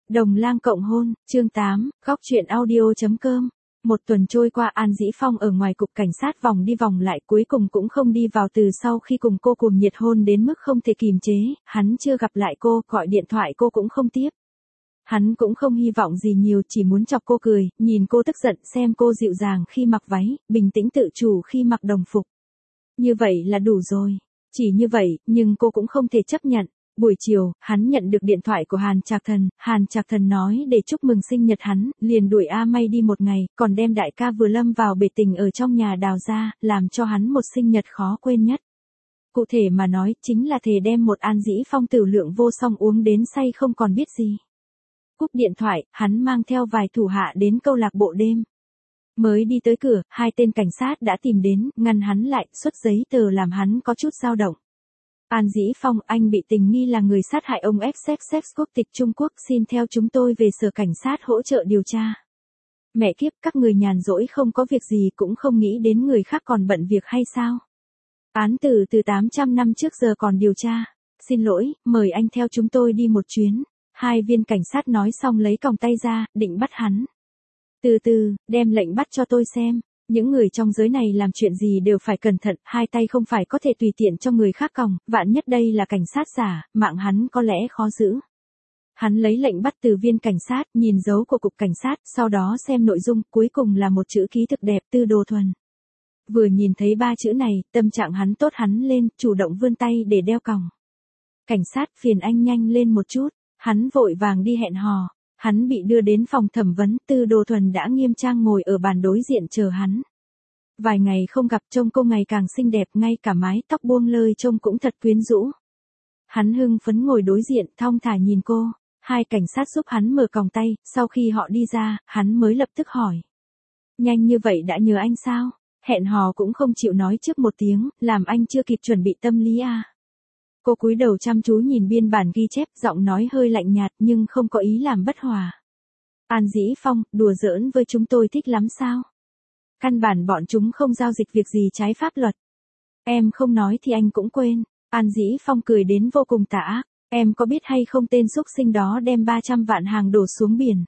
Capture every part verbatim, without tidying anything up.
Đồng Lang cộng hôn, chương tám, góc truyện audio.com. Một tuần trôi qua, An Dĩ Phong ở ngoài cục cảnh sát vòng đi vòng lại, cuối cùng cũng không đi vào. Từ sau khi cùng cô cuồng nhiệt hôn đến mức không thể kìm chế, hắn chưa gặp lại cô, gọi điện thoại cô cũng không tiếp. Hắn cũng không hy vọng gì nhiều, chỉ muốn chọc cô cười, nhìn cô tức giận, xem cô dịu dàng khi mặc váy, bình tĩnh tự chủ khi mặc đồng phục. Như vậy là đủ rồi. Chỉ như vậy, nhưng cô cũng không thể chấp nhận. Buổi chiều, hắn nhận được điện thoại của Hàn Trạc Thần, Hàn Trạc Thần nói để chúc mừng sinh nhật hắn, liền đuổi A May đi một ngày, còn đem đại ca vừa lâm vào bể tình ở trong nhà đào ra, làm cho hắn một sinh nhật khó quên nhất. Cụ thể mà nói, chính là thề đem một An Dĩ Phong tử lượng vô song uống đến say không còn biết gì. Cúp điện thoại, hắn mang theo vài thủ hạ đến câu lạc bộ đêm. Mới đi tới cửa, hai tên cảnh sát đã tìm đến, ngăn hắn lại, xuất giấy tờ làm hắn có chút dao động. An Dĩ Phong, anh bị tình nghi là người sát hại ông ép ép ép quốc tịch Trung Quốc, xin theo chúng tôi về sở cảnh sát hỗ trợ điều tra. Mẹ kiếp, các người nhàn rỗi không có việc gì cũng không nghĩ đến người khác còn bận việc hay sao? Án tử từ tám trăm năm trước giờ còn điều tra. Xin lỗi, mời anh theo chúng tôi đi một chuyến. Hai viên cảnh sát nói xong lấy còng tay ra, định bắt hắn. Từ từ, đem lệnh bắt cho tôi xem. Những người trong giới này làm chuyện gì đều phải cẩn thận, hai tay không phải có thể tùy tiện cho người khác còng, vạn nhất đây là cảnh sát giả, mạng hắn có lẽ khó giữ. Hắn lấy lệnh bắt từ viên cảnh sát, nhìn dấu của cục cảnh sát, sau đó xem nội dung, cuối cùng là một chữ ký thực đẹp, Tư Đồ Thuần. Vừa nhìn thấy ba chữ này, tâm trạng hắn tốt hắn lên, chủ động vươn tay để đeo còng. Cảnh sát, phiền anh nhanh lên một chút, hắn vội vàng đi hẹn hò. Hắn bị đưa đến phòng thẩm vấn, Tư Đồ Thuần đã nghiêm trang ngồi ở bàn đối diện chờ hắn. Vài ngày không gặp, trông cô ngày càng xinh đẹp, ngay cả mái tóc buông lơi trông cũng thật quyến rũ. Hắn hưng phấn ngồi đối diện, thong thả nhìn cô. Hai cảnh sát giúp hắn mở còng tay, sau khi họ đi ra, hắn mới lập tức hỏi. Nhanh như vậy đã nhớ anh sao? Hẹn hò cũng không chịu nói trước một tiếng, làm anh chưa kịp chuẩn bị tâm lý à? Cô cúi đầu chăm chú nhìn biên bản ghi chép, giọng nói hơi lạnh nhạt nhưng không có ý làm bất hòa. An Dĩ Phong, đùa giỡn với chúng tôi thích lắm sao? Căn bản bọn chúng không giao dịch việc gì trái pháp luật. Em không nói thì anh cũng quên. An Dĩ Phong cười đến vô cùng tà ác. Em có biết hay không tên xúc sinh đó đem ba trăm vạn hàng đổ xuống biển.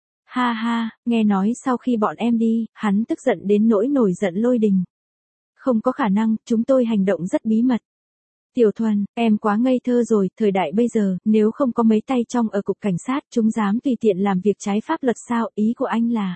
Ha ha, nghe nói sau khi bọn em đi, hắn tức giận đến nỗi nổi giận lôi đình. Không có khả năng, chúng tôi hành động rất bí mật. Tiểu Thuần, em quá ngây thơ rồi, thời đại bây giờ, nếu không có mấy tay trong ở cục cảnh sát, chúng dám tùy tiện làm việc trái pháp luật sao, ý của anh là.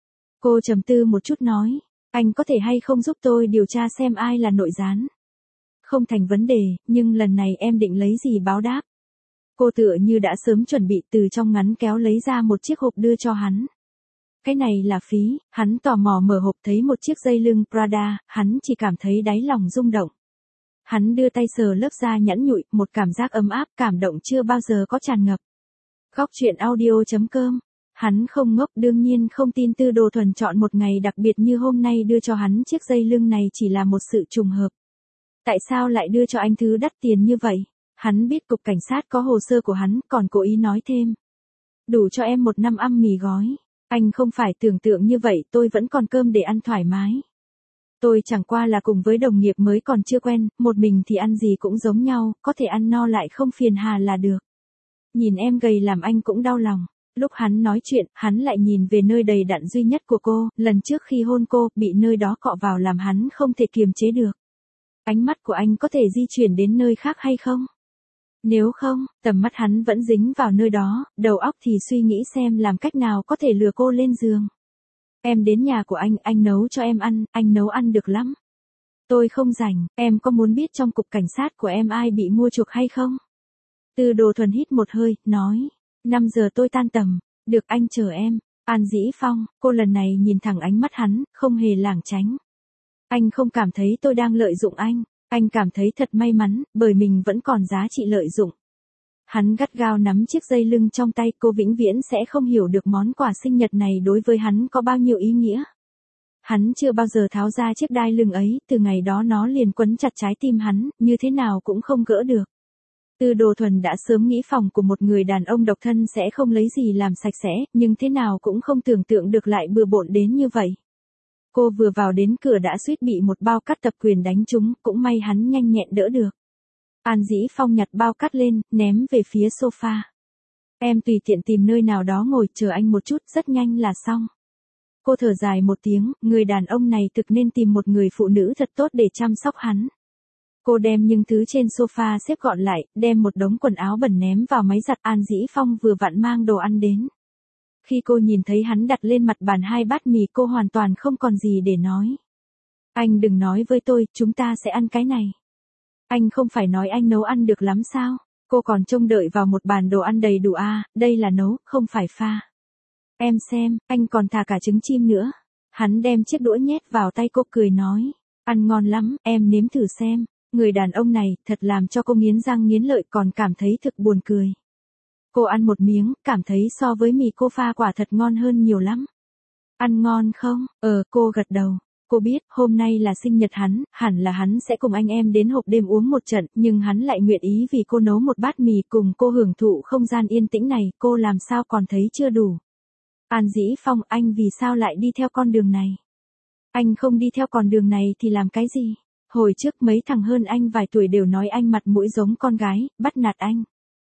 Cô trầm tư một chút nói, anh có thể hay không giúp tôi điều tra xem ai là nội gián. Không thành vấn đề, nhưng lần này em định lấy gì báo đáp. Cô tựa như đã sớm chuẩn bị, từ trong ngắn kéo lấy ra một chiếc hộp đưa cho hắn. Cái này là phí, hắn tò mò mở hộp thấy một chiếc dây lưng Prada, hắn chỉ cảm thấy đáy lòng rung động. Hắn đưa tay sờ lớp da nhẵn nhụi, một cảm giác ấm áp, cảm động chưa bao giờ có tràn ngập. Góc truyện audio.com. Hắn không ngốc, đương nhiên không tin Tư Đồ Thuần chọn một ngày đặc biệt như hôm nay đưa cho hắn chiếc dây lưng này chỉ là một sự trùng hợp. Tại sao lại đưa cho anh thứ đắt tiền như vậy? Hắn biết cục cảnh sát có hồ sơ của hắn, còn cố ý nói thêm. Đủ cho em một năm ăn mì gói. Anh không phải tưởng tượng như vậy, tôi vẫn còn cơm để ăn thoải mái. Tôi chẳng qua là cùng với đồng nghiệp mới còn chưa quen, một mình thì ăn gì cũng giống nhau, có thể ăn no lại không phiền hà là được. Nhìn em gầy làm anh cũng đau lòng. Lúc hắn nói chuyện, hắn lại nhìn về nơi đầy đặn duy nhất của cô, lần trước khi hôn cô, bị nơi đó cọ vào làm hắn không thể kiềm chế được. Ánh mắt của anh có thể di chuyển đến nơi khác hay không? Nếu không, tầm mắt hắn vẫn dính vào nơi đó, đầu óc thì suy nghĩ xem làm cách nào có thể lừa cô lên giường. Em đến nhà của anh, anh nấu cho em ăn, anh nấu ăn được lắm. Tôi không rảnh, em có muốn biết trong cục cảnh sát của em ai bị mua chuộc hay không? Tư Đồ Thuần hít một hơi, nói, năm giờ tôi tan tầm, được anh chờ em. An Dĩ Phong, cô lần này nhìn thẳng ánh mắt hắn, không hề lảng tránh. Anh không cảm thấy tôi đang lợi dụng anh, anh cảm thấy thật may mắn, bởi mình vẫn còn giá trị lợi dụng. Hắn gắt gao nắm chiếc dây lưng trong tay, cô vĩnh viễn sẽ không hiểu được món quà sinh nhật này đối với hắn có bao nhiêu ý nghĩa. Hắn chưa bao giờ tháo ra chiếc đai lưng ấy, từ ngày đó nó liền quấn chặt trái tim hắn, như thế nào cũng không gỡ được. Tư Đồ Thuần đã sớm nghĩ phòng của một người đàn ông độc thân sẽ không lấy gì làm sạch sẽ, nhưng thế nào cũng không tưởng tượng được lại bừa bộn đến như vậy. Cô vừa vào đến cửa đã suýt bị một bao cắt tập quyền đánh trúng, cũng may hắn nhanh nhẹn đỡ được. An Dĩ Phong nhặt bao cắt lên, ném về phía sofa. Em tùy tiện tìm nơi nào đó ngồi chờ anh một chút, rất nhanh là xong. Cô thở dài một tiếng, người đàn ông này thực nên tìm một người phụ nữ thật tốt để chăm sóc hắn. Cô đem những thứ trên sofa xếp gọn lại, đem một đống quần áo bẩn ném vào máy giặt. An Dĩ Phong vừa vặn mang đồ ăn đến. Khi cô nhìn thấy hắn đặt lên mặt bàn hai bát mì, cô hoàn toàn không còn gì để nói. Anh đừng nói với tôi, chúng ta sẽ ăn cái này. Anh không phải nói anh nấu ăn được lắm sao? Cô còn trông đợi vào một bàn đồ ăn đầy đủ à, đây là nấu, không phải pha. Em xem, anh còn thả cả trứng chim nữa. Hắn đem chiếc đũa nhét vào tay cô cười nói. Ăn ngon lắm, em nếm thử xem. Người đàn ông này thật làm cho cô nghiến răng nghiến lợi, còn cảm thấy thực buồn cười. Cô ăn một miếng, cảm thấy so với mì cô pha quả thật ngon hơn nhiều lắm. Ăn ngon không? Ờ, cô gật đầu. Cô biết, hôm nay là sinh nhật hắn, hẳn là hắn sẽ cùng anh em đến hộp đêm uống một trận, nhưng hắn lại nguyện ý vì cô nấu một bát mì cùng cô hưởng thụ không gian yên tĩnh này, cô làm sao còn thấy chưa đủ. An Dĩ Phong, anh vì sao lại đi theo con đường này? Anh không đi theo con đường này thì làm cái gì? Hồi trước mấy thằng hơn anh vài tuổi đều nói anh mặt mũi giống con gái, bắt nạt anh.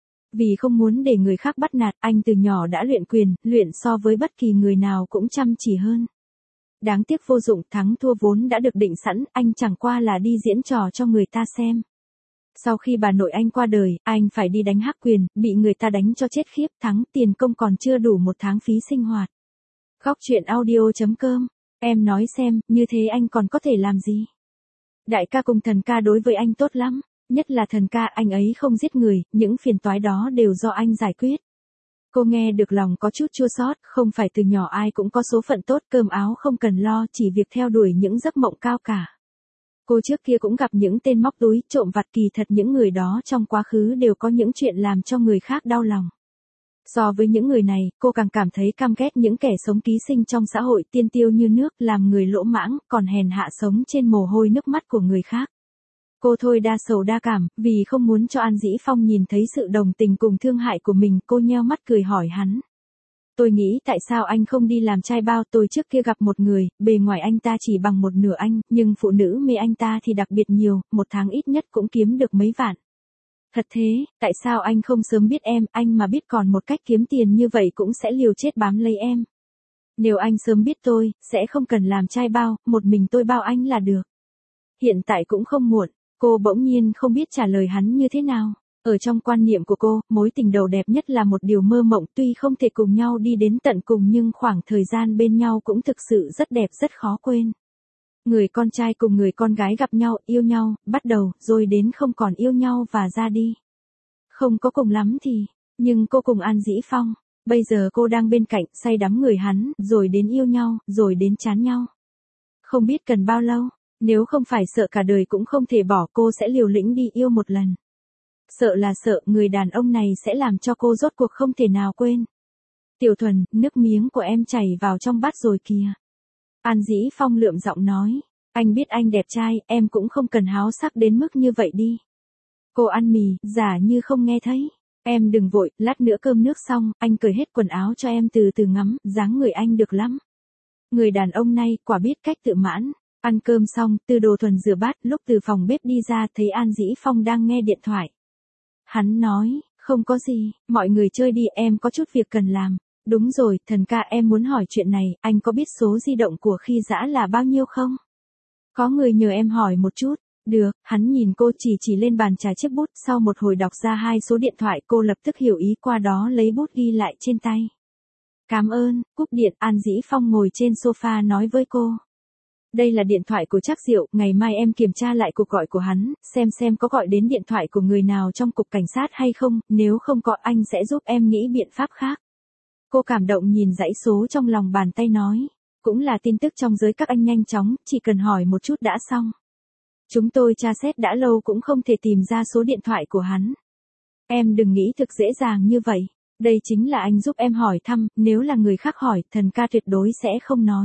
Vì không muốn để người khác bắt nạt, anh từ nhỏ đã luyện quyền, luyện so với bất kỳ người nào cũng chăm chỉ hơn. Đáng tiếc vô dụng, thắng thua vốn đã được định sẵn, anh chẳng qua là đi diễn trò cho người ta xem. Sau khi bà nội anh qua đời, anh phải đi đánh hắc quyền, bị người ta đánh cho chết khiếp, thắng tiền công còn chưa đủ một tháng phí sinh hoạt. Góc truyện audio chấm com, em nói xem, như thế anh còn có thể làm gì? Đại ca cùng thần ca đối với anh tốt lắm, nhất là thần ca, anh ấy không giết người, những phiền toái đó đều do anh giải quyết. Cô nghe được lòng có chút chua xót, không phải từ nhỏ ai cũng có số phận tốt, cơm áo không cần lo, chỉ việc theo đuổi những giấc mộng cao cả. Cô trước kia cũng gặp những tên móc túi, trộm vặt, kỳ thật những người đó trong quá khứ đều có những chuyện làm cho người khác đau lòng. So với những người này, cô càng cảm thấy căm ghét những kẻ sống ký sinh trong xã hội, tiên tiêu như nước, làm người lỗ mãng, còn hèn hạ sống trên mồ hôi nước mắt của người khác. Cô thôi đa sầu đa cảm, vì không muốn cho An Dĩ Phong nhìn thấy sự đồng tình cùng thương hại của mình, cô nheo mắt cười hỏi hắn. Tôi nghĩ tại sao anh không đi làm trai bao, tôi trước kia gặp một người, bề ngoài anh ta chỉ bằng một nửa anh, nhưng phụ nữ mê anh ta thì đặc biệt nhiều, một tháng ít nhất cũng kiếm được mấy vạn. Thật thế, tại sao anh không sớm biết em, anh mà biết còn một cách kiếm tiền như vậy cũng sẽ liều chết bám lấy em. Nếu anh sớm biết tôi, sẽ không cần làm trai bao, một mình tôi bao anh là được. Hiện tại cũng không muộn. Cô bỗng nhiên không biết trả lời hắn như thế nào. Ở trong quan niệm của cô, mối tình đầu đẹp nhất là một điều mơ mộng, tuy không thể cùng nhau đi đến tận cùng nhưng khoảng thời gian bên nhau cũng thực sự rất đẹp, rất khó quên. Người con trai cùng người con gái gặp nhau, yêu nhau, bắt đầu, rồi đến không còn yêu nhau và ra đi. Không có cùng lắm thì, nhưng cô cùng An Dĩ Phong, bây giờ cô đang bên cạnh, say đắm người hắn, rồi đến yêu nhau, rồi đến chán nhau. Không biết cần bao lâu. Nếu không phải sợ cả đời cũng không thể bỏ, cô sẽ liều lĩnh đi yêu một lần. Sợ là sợ người đàn ông này sẽ làm cho cô rốt cuộc không thể nào quên. Tiểu Thuần, nước miếng của em chảy vào trong bát rồi kìa. An Dĩ Phong lượm giọng nói. Anh biết anh đẹp trai, em cũng không cần háo sắc đến mức như vậy đi. Cô ăn mì, giả như không nghe thấy. Em đừng vội, lát nữa cơm nước xong, anh cởi hết quần áo cho em từ từ ngắm, dáng người anh được lắm. Người đàn ông này quả biết cách tự mãn. Ăn cơm xong, Từ Đồ Thuần rửa bát, lúc từ phòng bếp đi ra thấy An Dĩ Phong đang nghe điện thoại. Hắn nói, không có gì, mọi người chơi đi, em có chút việc cần làm. Đúng rồi, thần ca, em muốn hỏi chuyện này, anh có biết số di động của Khi Dã là bao nhiêu không? Có người nhờ em hỏi một chút. Được, hắn nhìn cô chỉ chỉ lên bàn trà chiếc bút, sau một hồi đọc ra hai số điện thoại, cô lập tức hiểu ý, qua đó lấy bút ghi lại trên tay. Cảm ơn, cúp điện. An Dĩ Phong ngồi trên sofa nói với cô. Đây là điện thoại của Trác Diệu, ngày mai em kiểm tra lại cuộc gọi của hắn, xem xem có gọi đến điện thoại của người nào trong cục cảnh sát hay không, nếu không có anh sẽ giúp em nghĩ biện pháp khác. Cô cảm động nhìn dãy số trong lòng bàn tay nói, cũng là tin tức trong giới các anh nhanh chóng, chỉ cần hỏi một chút đã xong. Chúng tôi tra xét đã lâu cũng không thể tìm ra số điện thoại của hắn. Em đừng nghĩ thực dễ dàng như vậy, đây chính là anh giúp em hỏi thăm, nếu là người khác hỏi, thần ca tuyệt đối sẽ không nói.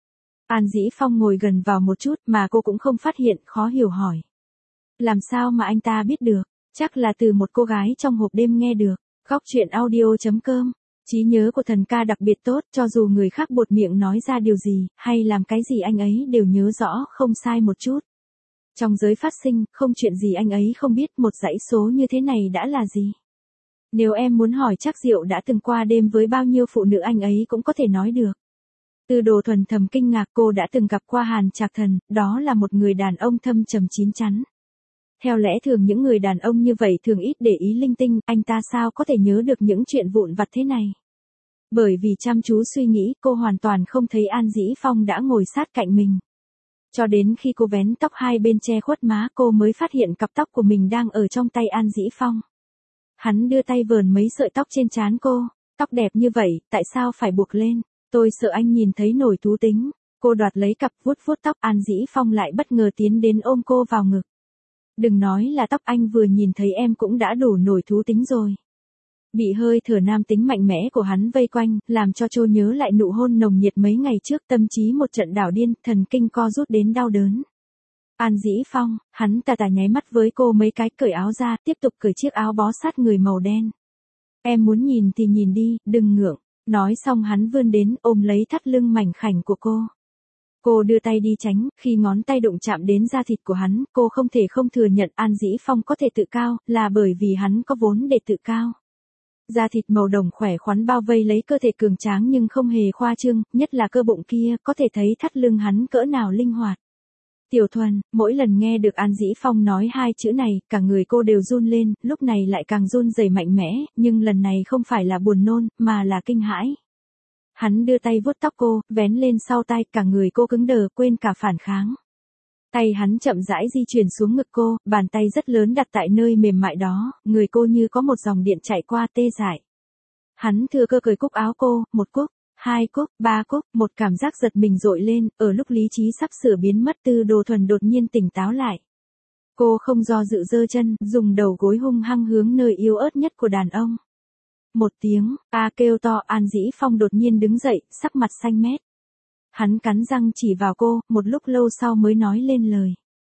An Dĩ Phong ngồi gần vào một chút mà cô cũng không phát hiện, khó hiểu hỏi. Làm sao mà anh ta biết được, chắc là từ một cô gái trong hộp đêm nghe được. Góc truyện audio chấm com, trí nhớ của thần ca đặc biệt tốt, cho dù người khác buột miệng nói ra điều gì, hay làm cái gì anh ấy đều nhớ rõ, không sai một chút. Trong giới phát sinh, không chuyện gì anh ấy không biết, một dãy số như thế này đã là gì. Nếu em muốn hỏi chắc Diệu đã từng qua đêm với bao nhiêu phụ nữ anh ấy cũng có thể nói được. Tư Đồ Thuần thầm kinh ngạc, cô đã từng gặp qua Hàn Trạc Thần, đó là một người đàn ông thâm trầm chín chắn. Theo lẽ thường những người đàn ông như vậy thường ít để ý linh tinh, anh ta sao có thể nhớ được những chuyện vụn vặt thế này. Bởi vì chăm chú suy nghĩ, cô hoàn toàn không thấy An Dĩ Phong đã ngồi sát cạnh mình. Cho đến khi cô vén tóc hai bên che khuất má, cô mới phát hiện cặp tóc của mình đang ở trong tay An Dĩ Phong. Hắn đưa tay vờn mấy sợi tóc trên trán cô. Tóc đẹp như vậy, tại sao phải buộc lên? Tôi sợ anh nhìn thấy nổi thú tính. Cô đoạt lấy cặp vuốt vuốt tóc, An Dĩ Phong lại bất ngờ tiến đến ôm cô vào ngực. Đừng nói là tóc, anh vừa nhìn thấy em cũng đã đủ nổi thú tính rồi. Bị hơi thở nam tính mạnh mẽ của hắn vây quanh, làm cho Trô nhớ lại nụ hôn nồng nhiệt mấy ngày trước, tâm trí một trận đảo điên, thần kinh co rút đến đau đớn. An Dĩ Phong, hắn tà tà nháy mắt với cô mấy cái, cởi áo ra, tiếp tục cởi chiếc áo bó sát người màu đen. Em muốn nhìn thì nhìn đi, đừng ngượng. Nói xong hắn vươn đến, ôm lấy thắt lưng mảnh khảnh của cô. Cô đưa tay đi tránh, khi ngón tay đụng chạm đến da thịt của hắn, cô không thể không thừa nhận An Dĩ Phong có thể tự cao, là bởi vì hắn có vốn để tự cao. Da thịt màu đồng khỏe khoắn bao vây lấy cơ thể cường tráng nhưng không hề khoa trương, nhất là cơ bụng kia, có thể thấy thắt lưng hắn cỡ nào linh hoạt. Tiểu Thuần, mỗi lần nghe được An Dĩ Phong nói hai chữ này, cả người cô đều run lên, lúc này lại càng run rẩy mạnh mẽ, nhưng lần này không phải là buồn nôn, mà là kinh hãi. Hắn đưa tay vuốt tóc cô, vén lên sau tai, cả người cô cứng đờ, quên cả phản kháng. Tay hắn chậm rãi di chuyển xuống ngực cô, bàn tay rất lớn đặt tại nơi mềm mại đó, người cô như có một dòng điện chạy qua tê dại. Hắn thừa cơ cởi cúc áo cô, một cúc, hai cúc, ba cúc, một cảm giác giật mình dội lên, ở lúc lý trí sắp sửa biến mất, Tư Đồ Thuần đột nhiên tỉnh táo lại. Cô không do dự giơ chân, dùng đầu gối hung hăng hướng nơi yếu ớt nhất của đàn ông. Một tiếng, a kêu to, An Dĩ Phong đột nhiên đứng dậy, sắc mặt xanh mét. Hắn cắn răng chỉ vào cô, một lúc lâu sau mới nói lên lời.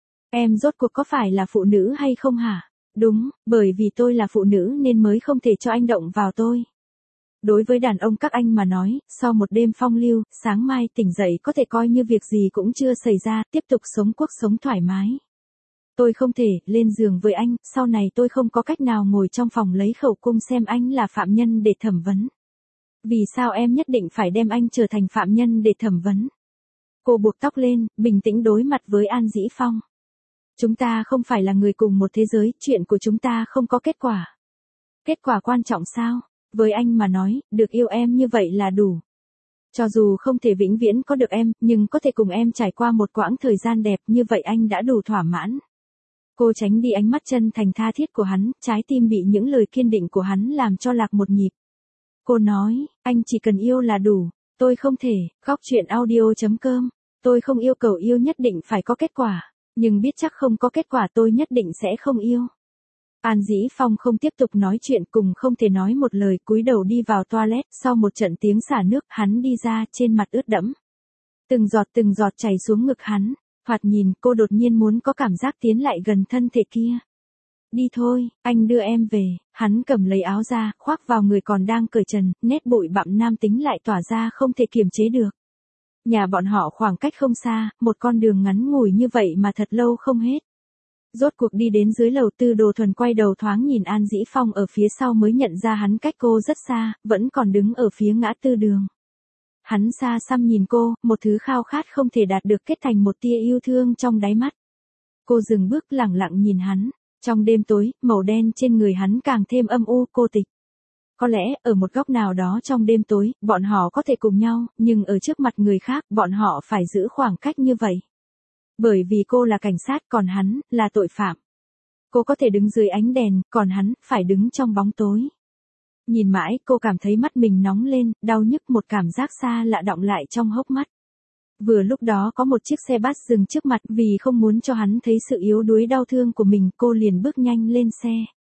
Em rốt cuộc có phải là phụ nữ hay không hả? Đúng, bởi vì tôi là phụ nữ nên mới không thể cho anh động vào tôi. Đối với đàn ông các anh mà nói, sau một đêm phong lưu, sáng mai tỉnh dậy có thể coi như việc gì cũng chưa xảy ra, tiếp tục sống cuộc sống thoải mái. Tôi không thể lên giường với anh, sau này tôi không có cách nào ngồi trong phòng lấy khẩu cung xem anh là phạm nhân để thẩm vấn. Vì sao em nhất định phải đem anh trở thành phạm nhân để thẩm vấn? Cô buộc tóc lên, bình tĩnh đối mặt với An Dĩ Phong. Chúng ta không phải là người cùng một thế giới, chuyện của chúng ta không có kết quả. Kết quả quan trọng sao? Với anh mà nói, được yêu em như vậy là đủ. Cho dù không thể vĩnh viễn có được em, nhưng có thể cùng em trải qua một quãng thời gian đẹp như vậy anh đã đủ thỏa mãn. Cô tránh đi ánh mắt chân thành tha thiết của hắn, trái tim bị những lời kiên định của hắn làm cho lạc một nhịp. Cô nói, anh chỉ cần yêu là đủ, tôi không thể, khóc chuyện audio chấm com, tôi không yêu cầu yêu nhất định phải có kết quả, nhưng biết chắc không có kết quả tôi nhất định sẽ không yêu. An Dĩ Phong không tiếp tục nói chuyện, cùng không thể nói một lời, cúi đầu đi vào toilet, sau một trận tiếng xả nước, hắn đi ra, trên mặt ướt đẫm. Từng giọt từng giọt chảy xuống ngực hắn, thoạt nhìn, cô đột nhiên muốn có cảm giác tiến lại gần thân thể kia. Đi thôi, anh đưa em về, hắn cầm lấy áo ra, khoác vào người còn đang cởi trần, nét bụi bặm nam tính lại tỏa ra không thể kiềm chế được. Nhà bọn họ khoảng cách không xa, một con đường ngắn ngủi như vậy mà thật lâu không hết. Rốt cuộc đi đến dưới lầu, Tư Đồ Thuần quay đầu thoáng nhìn An Dĩ Phong ở phía sau mới nhận ra hắn cách cô rất xa, vẫn còn đứng ở phía ngã tư đường. Hắn xa xăm nhìn cô, một thứ khao khát không thể đạt được kết thành một tia yêu thương trong đáy mắt. Cô dừng bước lẳng lặng nhìn hắn, trong đêm tối, màu đen trên người hắn càng thêm âm u cô tịch. Có lẽ, ở một góc nào đó trong đêm tối, bọn họ có thể cùng nhau, nhưng ở trước mặt người khác, bọn họ phải giữ khoảng cách như vậy. Bởi vì cô là cảnh sát, còn hắn, là tội phạm. Cô có thể đứng dưới ánh đèn, còn hắn, phải đứng trong bóng tối. Nhìn mãi, cô cảm thấy mắt mình nóng lên, đau nhức, một cảm giác xa lạ đọng lại trong hốc mắt. Vừa lúc đó có một chiếc xe bus dừng trước mặt, vì không muốn cho hắn thấy sự yếu đuối đau thương của mình, cô liền bước nhanh lên xe.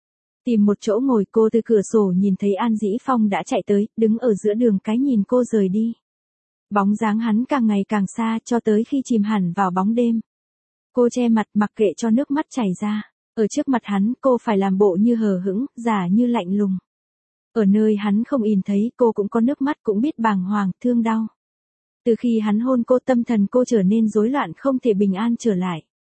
Tìm một chỗ ngồi, cô từ cửa sổ nhìn thấy An Dĩ Phong đã chạy tới, đứng ở giữa đường cái nhìn cô rời đi. Bóng dáng hắn càng ngày càng xa, cho tới khi chìm hẳn vào bóng đêm. Cô che mặt, mặc kệ cho nước mắt chảy ra. Ở trước mặt hắn, cô phải làm bộ như hờ hững, giả như lạnh lùng. Ở nơi hắn không nhìn thấy, cô cũng có nước mắt, cũng biết bàng hoàng, thương đau. Từ khi hắn hôn cô, tâm thần cô trở nên rối loạn, không thể bình an trở lại.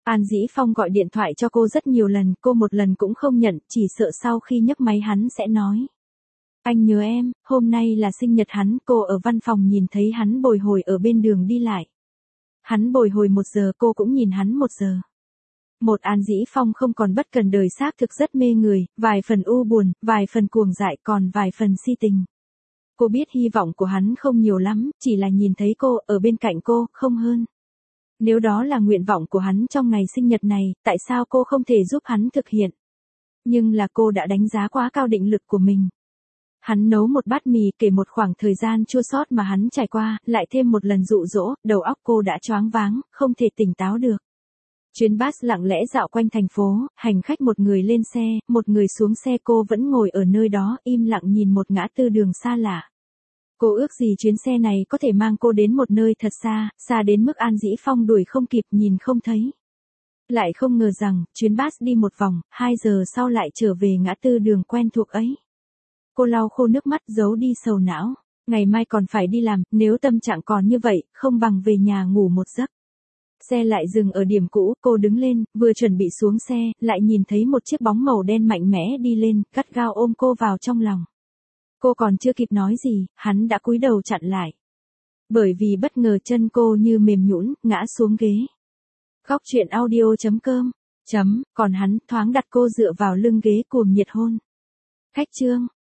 An Dĩ Phong gọi điện thoại cho cô rất nhiều lần, cô một lần cũng không nhận, chỉ sợ sau khi nhấc máy hắn sẽ nói. Anh nhớ em, hôm nay là sinh nhật hắn, cô ở văn phòng nhìn thấy hắn bồi hồi ở bên đường đi lại. Hắn bồi hồi một giờ, cô cũng nhìn hắn một giờ. Một An Dĩ Phong không còn bất cần đời xác thực rất mê người, vài phần u buồn, vài phần cuồng dại, còn vài phần si tình. Cô biết hy vọng của hắn không nhiều lắm, chỉ là nhìn thấy cô, ở bên cạnh cô, không hơn. Nếu đó là nguyện vọng của hắn trong ngày sinh nhật này, tại sao cô không thể giúp hắn thực hiện? Nhưng là cô đã đánh giá quá cao định lực của mình. Hắn nấu một bát mì, kể một khoảng thời gian chua xót mà hắn trải qua, lại thêm một lần dụ dỗ, đầu óc cô đã choáng váng, không thể tỉnh táo được. Chuyến bus lặng lẽ dạo quanh thành phố, hành khách một người lên xe, một người xuống xe, cô vẫn ngồi ở nơi đó, im lặng nhìn một ngã tư đường xa lạ. Cô ước gì chuyến xe này có thể mang cô đến một nơi thật xa, xa đến mức An Dĩ Phong đuổi không kịp, nhìn không thấy. Lại không ngờ rằng, chuyến bus đi một vòng, hai giờ sau lại trở về ngã tư đường quen thuộc ấy. Cô lau khô nước mắt, giấu đi sầu não. Ngày mai còn phải đi làm, nếu tâm trạng còn như vậy, không bằng về nhà ngủ một giấc. Xe lại dừng ở điểm cũ, cô đứng lên, vừa chuẩn bị xuống xe, lại nhìn thấy một chiếc bóng màu đen mạnh mẽ đi lên, gắt gao ôm cô vào trong lòng. Cô còn chưa kịp nói gì, hắn đã cúi đầu chặn lại. Bởi vì bất ngờ chân cô như mềm nhũn, ngã xuống ghế. Góc truyện audio chấm com, chấm, còn hắn thoáng đặt cô dựa vào lưng ghế cuồng nhiệt hôn. Khách chương.